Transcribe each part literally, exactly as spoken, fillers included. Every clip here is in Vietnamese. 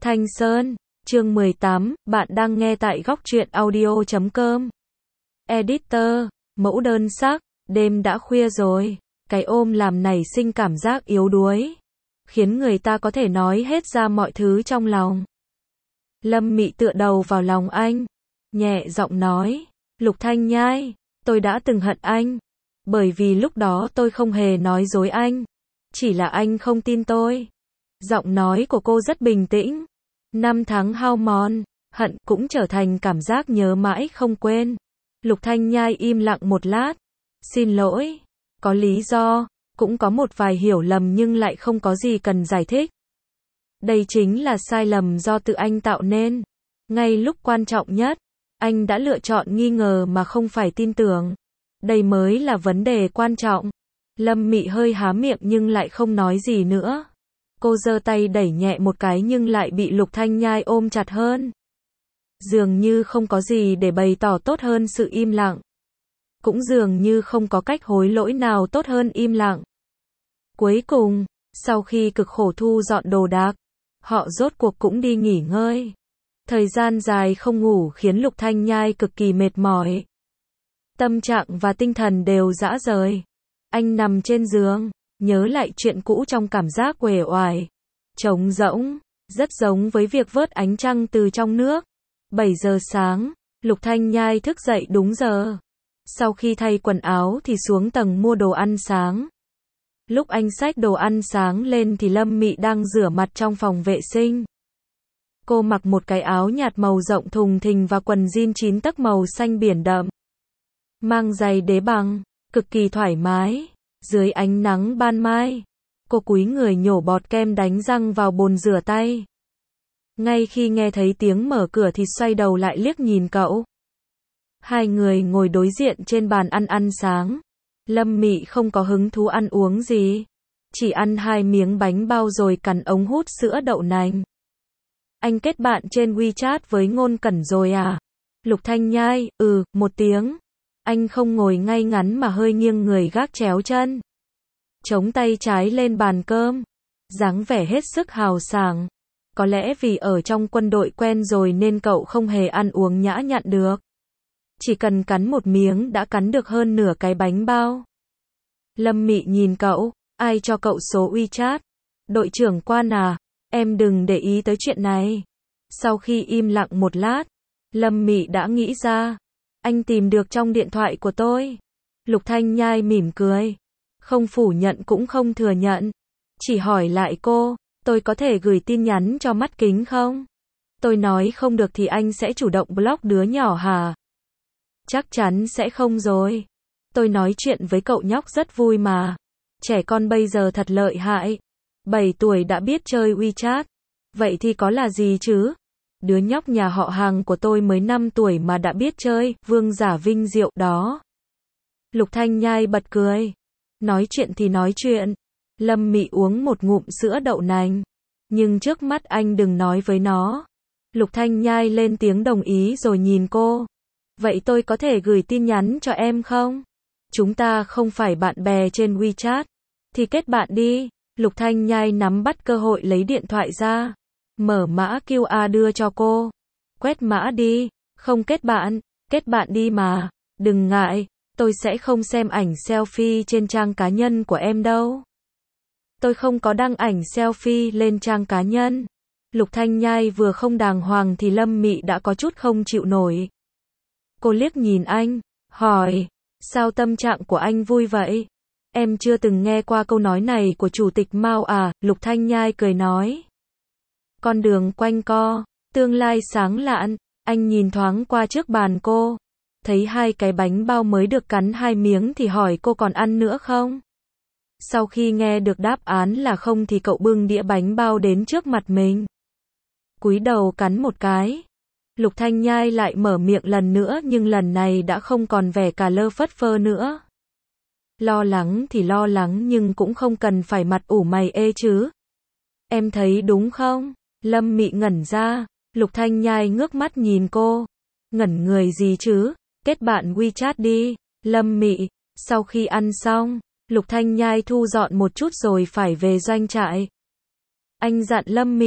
Thanh Sơn, chương mười tám, bạn đang nghe tại góc truyện audio chấm com. Editor, mẫu đơn sắc, đêm đã khuya rồi, cái ôm làm nảy sinh cảm giác yếu đuối, khiến người ta có thể nói hết ra mọi thứ trong lòng. Lâm Mị tựa đầu vào lòng anh, nhẹ giọng nói, Lục Thanh Nhai, tôi đã từng hận anh, bởi vì lúc đó tôi không hề nói dối anh, chỉ là anh không tin tôi. Giọng nói của cô rất bình tĩnh. Năm tháng hao mòn, hận cũng trở thành cảm giác nhớ mãi không quên. Lục Thanh Nhai im lặng một lát. Xin lỗi, có lý do, cũng có một vài hiểu lầm nhưng lại không có gì cần giải thích. Đây chính là sai lầm do tự anh tạo nên. Ngay lúc quan trọng nhất, anh đã lựa chọn nghi ngờ mà không phải tin tưởng. Đây mới là vấn đề quan trọng. Lâm Mị hơi há miệng nhưng lại không nói gì nữa. Cô giơ tay đẩy nhẹ một cái nhưng lại bị Lục Thanh Nhai ôm chặt hơn. Dường như không có gì để bày tỏ tốt hơn sự im lặng. Cũng dường như không có cách hối lỗi nào tốt hơn im lặng. Cuối cùng, sau khi cực khổ thu dọn đồ đạc, họ rốt cuộc cũng đi nghỉ ngơi. Thời gian dài không ngủ khiến Lục Thanh Nhai cực kỳ mệt mỏi. Tâm trạng và tinh thần đều rã rời. Anh nằm trên giường, nhớ lại chuyện cũ trong cảm giác uể oải, trống rỗng, rất giống với việc vớt ánh trăng từ trong nước. bảy giờ sáng, Lục Thanh Nhai thức dậy đúng giờ. Sau khi thay quần áo thì xuống tầng mua đồ ăn sáng. Lúc anh xách đồ ăn sáng lên thì Lâm Mị đang rửa mặt trong phòng vệ sinh. Cô mặc một cái áo nhạt màu rộng thùng thình và quần jean chín tấc màu xanh biển đậm. Mang giày đế bằng, cực kỳ thoải mái. Dưới ánh nắng ban mai, cô cúi người nhổ bọt kem đánh răng vào bồn rửa tay. Ngay khi nghe thấy tiếng mở cửa thì xoay đầu lại liếc nhìn cậu. Hai người ngồi đối diện trên bàn ăn ăn sáng. Lâm Mị không có hứng thú ăn uống gì, chỉ ăn hai miếng bánh bao rồi cắn ống hút sữa đậu nành. Anh kết bạn trên WeChat với Ngôn Cẩn rồi à? Lục Thanh Nhai, ừ, một tiếng. Anh không ngồi ngay ngắn mà hơi nghiêng người gác chéo chân, chống tay trái lên bàn cơm, dáng vẻ hết sức hào sảng. Có lẽ vì ở trong quân đội quen rồi nên cậu không hề ăn uống nhã nhặn được. Chỉ cần cắn một miếng đã cắn được hơn nửa cái bánh bao. Lâm Mị nhìn cậu, ai cho cậu số WeChat? Đội trưởng Quan à? Em đừng để ý tới chuyện này. Sau khi im lặng một lát, Lâm Mị đã nghĩ ra. Anh tìm được trong điện thoại của tôi. Lục Thanh Nhai mỉm cười. Không phủ nhận cũng không thừa nhận. Chỉ hỏi lại cô, tôi có thể gửi tin nhắn cho Mắt Kính không? Tôi nói không được thì anh sẽ chủ động block đứa nhỏ hả? Chắc chắn sẽ không rồi. Tôi nói chuyện với cậu nhóc rất vui mà. Trẻ con bây giờ thật lợi hại. bảy tuổi đã biết chơi WeChat. Vậy thì có là gì chứ? Đứa nhóc nhà họ hàng của tôi mới năm tuổi mà đã biết chơi, vương giả vinh diệu đó. Lục Thanh Nhai bật cười. Nói chuyện thì nói chuyện. Lâm Mị uống một ngụm sữa đậu nành. Nhưng trước mắt anh đừng nói với nó. Lục Thanh Nhai lên tiếng đồng ý rồi nhìn cô. Vậy tôi có thể gửi tin nhắn cho em không? Chúng ta không phải bạn bè trên WeChat. Thì kết bạn đi. Lục Thanh Nhai nắm bắt cơ hội lấy điện thoại ra. Mở mã quy rờ đưa cho cô. Quét mã đi. Không kết bạn. Kết bạn đi mà. Đừng ngại. Tôi sẽ không xem ảnh selfie trên trang cá nhân của em đâu. Tôi không có đăng ảnh selfie lên trang cá nhân. Lục Thanh Nhai vừa không đàng hoàng thì Lâm Mị đã có chút không chịu nổi. Cô liếc nhìn anh, hỏi. Sao tâm trạng của anh vui vậy? Em chưa từng nghe qua câu nói này của Chủ tịch Mao à? Lục Thanh Nhai cười nói. Con đường quanh co, tương lai sáng lạn. Anh nhìn thoáng qua trước bàn cô. Thấy hai cái bánh bao mới được cắn hai miếng thì hỏi cô còn ăn nữa không? Sau khi nghe được đáp án là không thì cậu bưng đĩa bánh bao đến trước mặt mình. Cúi đầu cắn một cái. Lục Thanh Nhai lại mở miệng lần nữa nhưng lần này đã không còn vẻ cà lơ phất phơ nữa. Lo lắng thì lo lắng nhưng cũng không cần phải mặt ủ mày ê chứ. Em thấy đúng không? Lâm Mị ngẩn ra. Lục Thanh Nhai ngước mắt nhìn cô. Ngẩn người gì chứ? Kết bạn WeChat đi. Lâm Mị. Sau khi ăn xong, Lục Thanh Nhai thu dọn một chút rồi phải về doanh trại. Anh dặn Lâm Mị.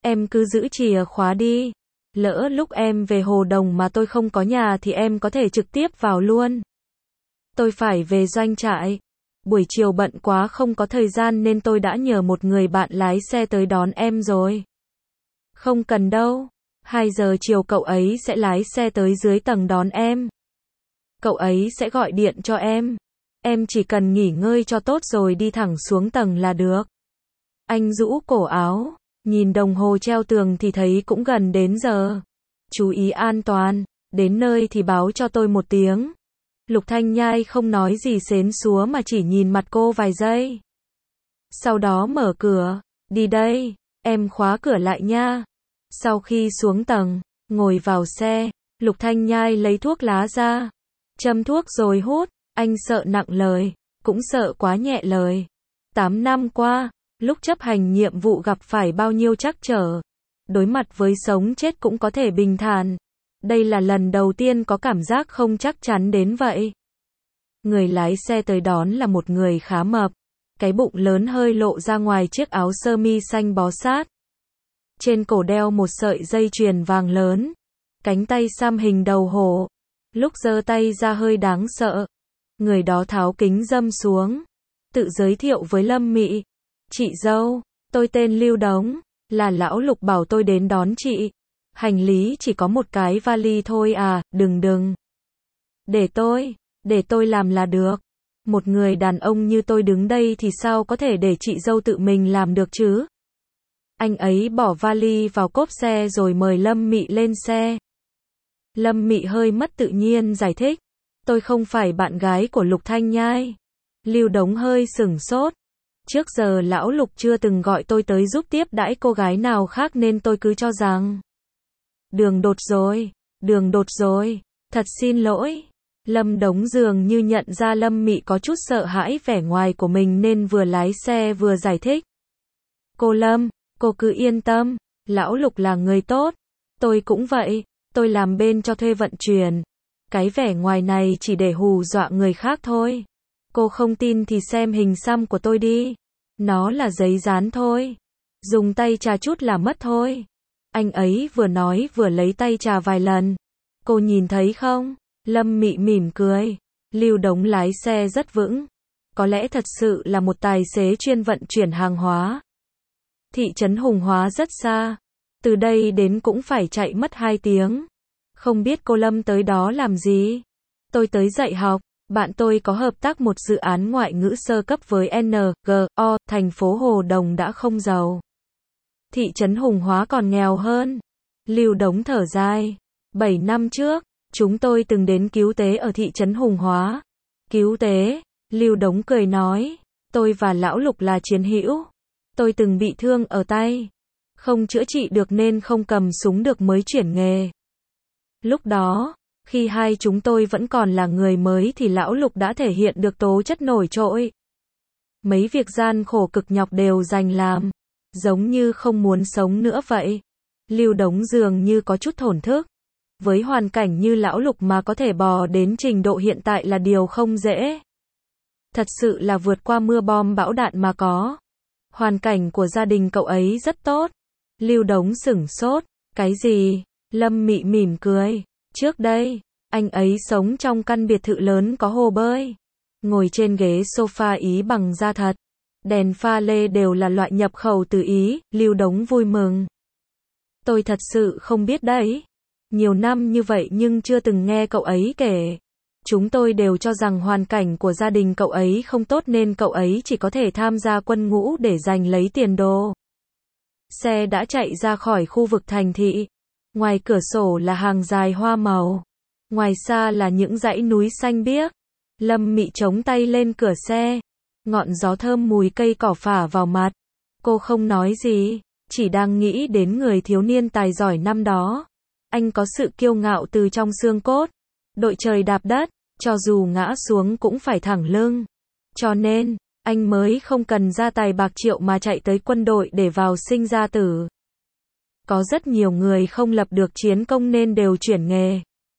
Em cứ giữ chìa khóa đi. Lỡ lúc em về Hồ Đồng mà tôi không có nhà thì em có thể trực tiếp vào luôn. Tôi phải về doanh trại. Buổi chiều bận quá không có thời gian nên tôi đã nhờ một người bạn lái xe tới đón em rồi. Không cần đâu. hai giờ chiều cậu ấy sẽ lái xe tới dưới tầng đón em. Cậu ấy sẽ gọi điện cho em. Em chỉ cần nghỉ ngơi cho tốt rồi đi thẳng xuống tầng là được. Anh rũ cổ áo, nhìn đồng hồ treo tường thì thấy cũng gần đến giờ. Chú ý an toàn, đến nơi thì báo cho tôi một tiếng. Lục Thanh Nhai không nói gì xến xúa mà chỉ nhìn mặt cô vài giây. Sau đó mở cửa, đi đây, em khóa cửa lại nha. Sau khi xuống tầng, ngồi vào xe, Lục Thanh Nhai lấy thuốc lá ra. Châm thuốc rồi hút, anh sợ nặng lời, cũng sợ quá nhẹ lời. Tám năm qua, lúc chấp hành nhiệm vụ gặp phải bao nhiêu trắc trở. Đối mặt với sống chết cũng có thể bình thản. Đây là lần đầu tiên có cảm giác không chắc chắn đến vậy. Người lái xe tới đón là một người khá mập. Cái bụng lớn hơi lộ ra ngoài chiếc áo sơ mi xanh bó sát. Trên cổ đeo một sợi dây chuyền vàng lớn. Cánh tay xăm hình đầu hổ. Lúc giơ tay ra hơi đáng sợ. Người đó tháo kính râm xuống. Tự giới thiệu với Lâm Mị. Chị dâu, tôi tên Lưu Đống. Là lão Lục bảo tôi đến đón chị. Hành lý chỉ có một cái vali thôi à, đừng đừng. Để tôi, để tôi làm là được. Một người đàn ông như tôi đứng đây thì sao có thể để chị dâu tự mình làm được chứ? Anh ấy bỏ vali vào cốp xe rồi mời Lâm Mị lên xe. Lâm Mị hơi mất tự nhiên giải thích. Tôi không phải bạn gái của Lục Thanh Nhai. Lưu Đống hơi sửng sốt. Trước giờ lão Lục chưa từng gọi tôi tới giúp tiếp đãi cô gái nào khác nên tôi cứ cho rằng. Đường đột rồi, đường đột rồi, thật xin lỗi. Lâm Đống dường như nhận ra Lâm Mị có chút sợ hãi vẻ ngoài của mình nên vừa lái xe vừa giải thích. Cô Lâm, cô cứ yên tâm, lão Lục là người tốt. Tôi cũng vậy, tôi làm bên cho thuê vận chuyển. Cái vẻ ngoài này chỉ để hù dọa người khác thôi. Cô không tin thì xem hình xăm của tôi đi. Nó là giấy dán thôi. Dùng tay chà chút là mất thôi. Anh ấy vừa nói vừa lấy tay chà vài lần. Cô nhìn thấy không? Lâm Mị mỉm cười. Lưu Đống lái xe rất vững. Có lẽ thật sự là một tài xế chuyên vận chuyển hàng hóa. Thị trấn Hùng Hóa rất xa. Từ đây đến cũng phải chạy mất hai tiếng. Không biết cô Lâm tới đó làm gì? Tôi tới dạy học. Bạn tôi có hợp tác một dự án ngoại ngữ sơ cấp với en giê o, thành phố Hồ Đồng đã không giàu. Thị trấn Hùng Hóa còn nghèo hơn. Lưu Đống thở dài. Bảy năm trước, chúng tôi từng đến cứu tế ở thị trấn Hùng Hóa. Cứu tế? Lưu Đống cười nói. Tôi và lão Lục là chiến hữu. Tôi từng bị thương ở tay. Không chữa trị được nên không cầm súng được mới chuyển nghề. Lúc đó, khi hai chúng tôi vẫn còn là người mới thì lão Lục đã thể hiện được tố chất nổi trội. Mấy việc gian khổ cực nhọc đều dành làm. Giống như không muốn sống nữa vậy. Lưu Đống dường như có chút thổn thức. Với hoàn cảnh như lão Lục mà có thể bò đến trình độ hiện tại là điều không dễ. Thật sự là vượt qua mưa bom bão đạn mà có. Hoàn cảnh của gia đình cậu ấy rất tốt. Lưu Đống sửng sốt. Cái gì? Lâm Mị mỉm cười. Trước đây, anh ấy sống trong căn biệt thự lớn có hồ bơi. Ngồi trên ghế sofa Ý bằng da thật. Đèn pha lê đều là loại nhập khẩu từ Ý. Lưu Đống vui mừng. Tôi thật sự không biết đấy. Nhiều năm như vậy nhưng chưa từng nghe cậu ấy kể. Chúng tôi đều cho rằng hoàn cảnh của gia đình cậu ấy không tốt nên cậu ấy chỉ có thể tham gia quân ngũ để giành lấy tiền đồ. Xe đã chạy ra khỏi khu vực thành thị. Ngoài cửa sổ là hàng dài hoa màu. Ngoài xa là những dãy núi xanh biếc. Lâm Mị chống tay lên cửa xe. Ngọn gió thơm mùi cây cỏ phả vào mặt. Cô không nói gì, chỉ đang nghĩ đến người thiếu niên tài giỏi năm đó. Anh có sự kiêu ngạo từ trong xương cốt. Đội trời đạp đất, cho dù ngã xuống cũng phải thẳng lưng. Cho nên, anh mới không cần ra tài bạc triệu mà chạy tới quân đội để vào sinh ra tử. Có rất nhiều người không lập được chiến công nên đều chuyển nghề.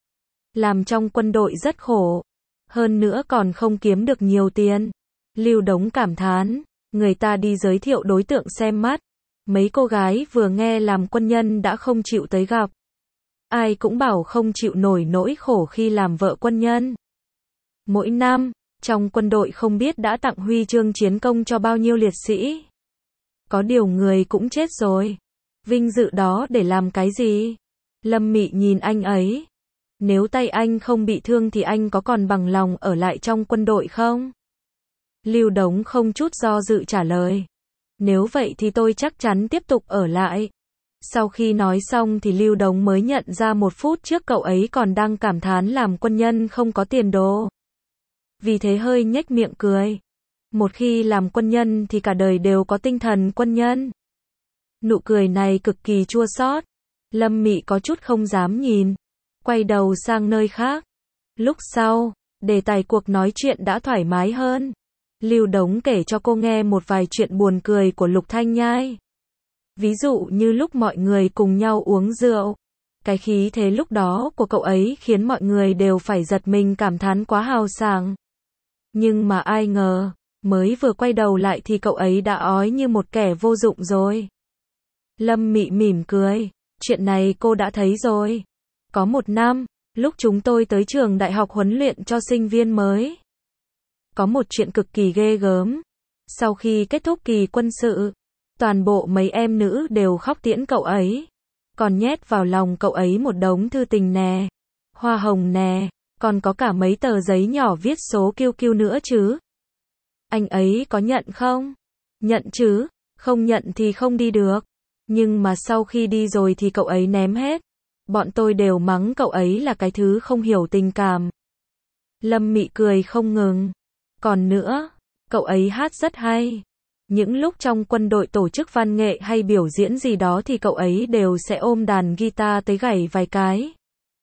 Làm trong quân đội rất khổ. Hơn nữa còn không kiếm được nhiều tiền. Lưu Đống cảm thán. Người ta đi giới thiệu đối tượng xem mắt. Mấy cô gái vừa nghe làm quân nhân đã không chịu tới gặp. Ai cũng bảo không chịu nổi nỗi khổ khi làm vợ quân nhân. Mỗi năm, trong quân đội không biết đã tặng huy chương chiến công cho bao nhiêu liệt sĩ. Có điều người cũng chết rồi. Vinh dự đó để làm cái gì? Lâm Mị nhìn anh ấy. Nếu tay anh không bị thương thì anh có còn bằng lòng ở lại trong quân đội không? Lưu Đống không chút do dự trả lời. Nếu vậy thì tôi chắc chắn tiếp tục ở lại. Sau khi nói xong thì Lưu Đống mới nhận ra một phút trước cậu ấy còn đang cảm thán làm quân nhân không có tiền đồ. Vì thế hơi nhếch miệng cười. Một khi làm quân nhân thì cả đời đều có tinh thần quân nhân. Nụ cười này cực kỳ chua xót. Lâm Mị có chút không dám nhìn. Quay đầu sang nơi khác. Lúc sau, đề tài cuộc nói chuyện đã thoải mái hơn. Lưu Đống kể cho cô nghe một vài chuyện buồn cười của Lục Thanh Nhai. Ví dụ như lúc mọi người cùng nhau uống rượu. Cái khí thế lúc đó của cậu ấy khiến mọi người đều phải giật mình cảm thán quá hào sảng. Nhưng mà ai ngờ, mới vừa quay đầu lại thì cậu ấy đã ói như một kẻ vô dụng rồi. Lâm Mị mỉm cười, chuyện này cô đã thấy rồi. Có một năm, lúc chúng tôi tới trường đại học huấn luyện cho sinh viên mới. Có một chuyện cực kỳ ghê gớm. Sau khi kết thúc kỳ quân sự, toàn bộ mấy em nữ đều khóc tiễn cậu ấy. Còn nhét vào lòng cậu ấy một đống thư tình nè, hoa hồng nè, còn có cả mấy tờ giấy nhỏ viết số kiu kiu nữa chứ. Anh ấy có nhận không? Nhận chứ, không nhận thì không đi được. Nhưng mà sau khi đi rồi thì cậu ấy ném hết. Bọn tôi đều mắng cậu ấy là cái thứ không hiểu tình cảm. Lâm Mị cười không ngừng. Còn nữa, cậu ấy hát rất hay. Những lúc trong quân đội tổ chức văn nghệ hay biểu diễn gì đó thì cậu ấy đều sẽ ôm đàn guitar tới gảy vài cái.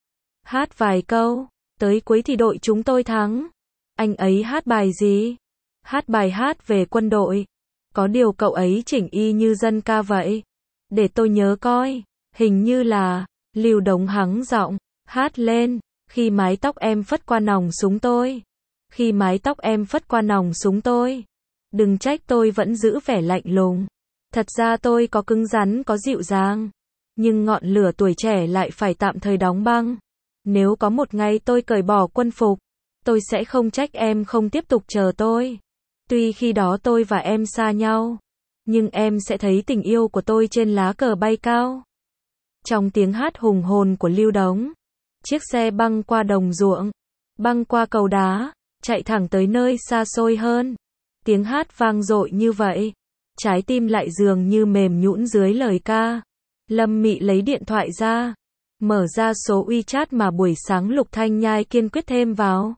Hát vài câu, tới cuối thì đội chúng tôi thắng. Anh ấy hát bài gì? Hát bài hát về quân đội. Có điều cậu ấy chỉnh y như dân ca vậy. Để tôi nhớ coi, hình như là, Lưu Đống hắng giọng, hát lên, khi mái tóc em phất qua nòng súng tôi. Khi mái tóc em phất qua nòng súng tôi. Đừng trách tôi vẫn giữ vẻ lạnh lùng. Thật ra tôi có cứng rắn có dịu dàng. Nhưng ngọn lửa tuổi trẻ lại phải tạm thời đóng băng. Nếu có một ngày tôi cởi bỏ quân phục, tôi sẽ không trách em không tiếp tục chờ tôi. Tuy khi đó tôi và em xa nhau, nhưng em sẽ thấy tình yêu của tôi trên lá cờ bay cao. Trong tiếng hát hùng hồn của Lưu Đống, chiếc xe băng qua đồng ruộng, băng qua cầu đá, chạy thẳng tới nơi xa xôi hơn. Tiếng hát vang dội như vậy, trái tim lại dường như mềm nhũn dưới lời ca. Lâm Mị lấy điện thoại ra, mở ra số WeChat mà buổi sáng Lục Thanh Nhai kiên quyết thêm vào.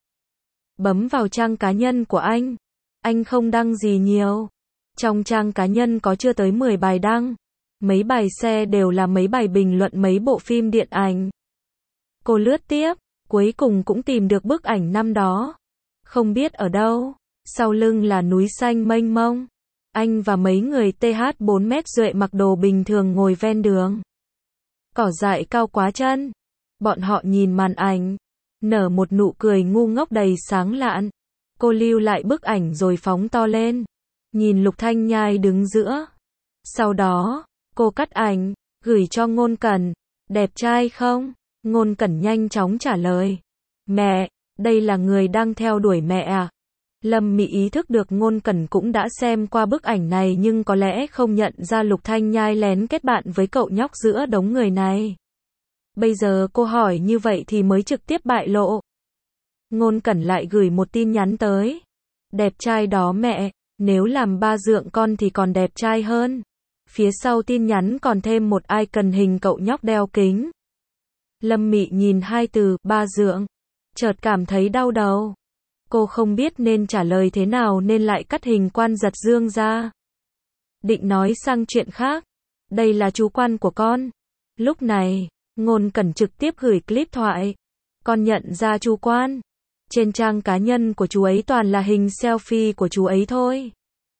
Bấm vào trang cá nhân của anh. Anh không đăng gì nhiều. Trong trang cá nhân có chưa tới mười bài đăng. Mấy bài share đều là mấy bài bình luận mấy bộ phim điện ảnh. Cô lướt tiếp, cuối cùng cũng tìm được bức ảnh năm đó. Không biết ở đâu, sau lưng là núi xanh mênh mông. Anh và mấy người T H bốn mét duệ mặc đồ bình thường ngồi ven đường. Cỏ dại cao quá chân. Bọn họ nhìn màn ảnh, nở một nụ cười ngu ngốc đầy sáng lạn. Cô lưu lại bức ảnh rồi phóng to lên. Nhìn Lục Thanh Nhai đứng giữa. Sau đó, cô cắt ảnh, gửi cho Ngôn Cẩn. Đẹp trai không? Ngôn Cẩn nhanh chóng trả lời. Mẹ, đây là người đang theo đuổi mẹ à? Lâm Mị ý thức được Ngôn Cẩn cũng đã xem qua bức ảnh này nhưng có lẽ không nhận ra Lục Thanh Nhai lén kết bạn với cậu nhóc giữa đống người này. Bây giờ cô hỏi như vậy thì mới trực tiếp bại lộ. Ngôn Cẩn lại gửi một tin nhắn tới. Đẹp trai đó mẹ, nếu làm ba dượng con thì còn đẹp trai hơn. Phía sau tin nhắn còn thêm một icon hình cậu nhóc đeo kính. Lâm Mị nhìn hai từ, ba dượng, chợt cảm thấy đau đầu. Cô không biết nên trả lời thế nào nên lại cắt hình Quan Giật Dương ra. Định nói sang chuyện khác. Đây là chú Quan của con. Lúc này, Ngôn Cẩn trực tiếp gửi clip thoại. Con nhận ra chú Quan. Trên trang cá nhân của chú ấy toàn là hình selfie của chú ấy thôi.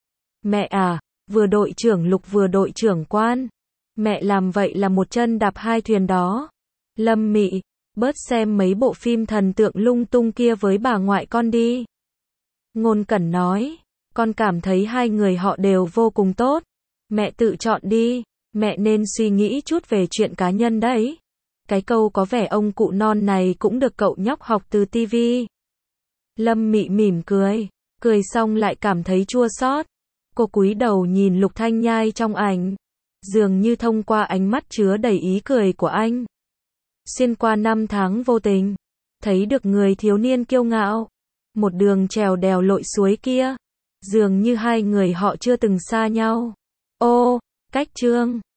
Mẹ à, vừa đội trưởng Lục vừa đội trưởng Quan. Mẹ làm vậy là một chân đạp hai thuyền đó. Lâm Mị, bớt xem mấy bộ phim thần tượng lung tung kia với bà ngoại con đi. Ngôn Cẩn nói, con cảm thấy hai người họ đều vô cùng tốt. Mẹ tự chọn đi, mẹ nên suy nghĩ chút về chuyện cá nhân đấy. Cái câu có vẻ ông cụ non này cũng được cậu nhóc học từ tivi. Lâm Mị mỉm cười, cười xong lại cảm thấy chua xót. Cô cúi đầu nhìn Lục Thanh Nhai trong ảnh, dường như thông qua ánh mắt chứa đầy ý cười của anh. Xuyên qua năm tháng vô tình, thấy được người thiếu niên kiêu ngạo, một đường trèo đèo lội suối kia, dường như hai người họ chưa từng xa nhau. Ô, cách chương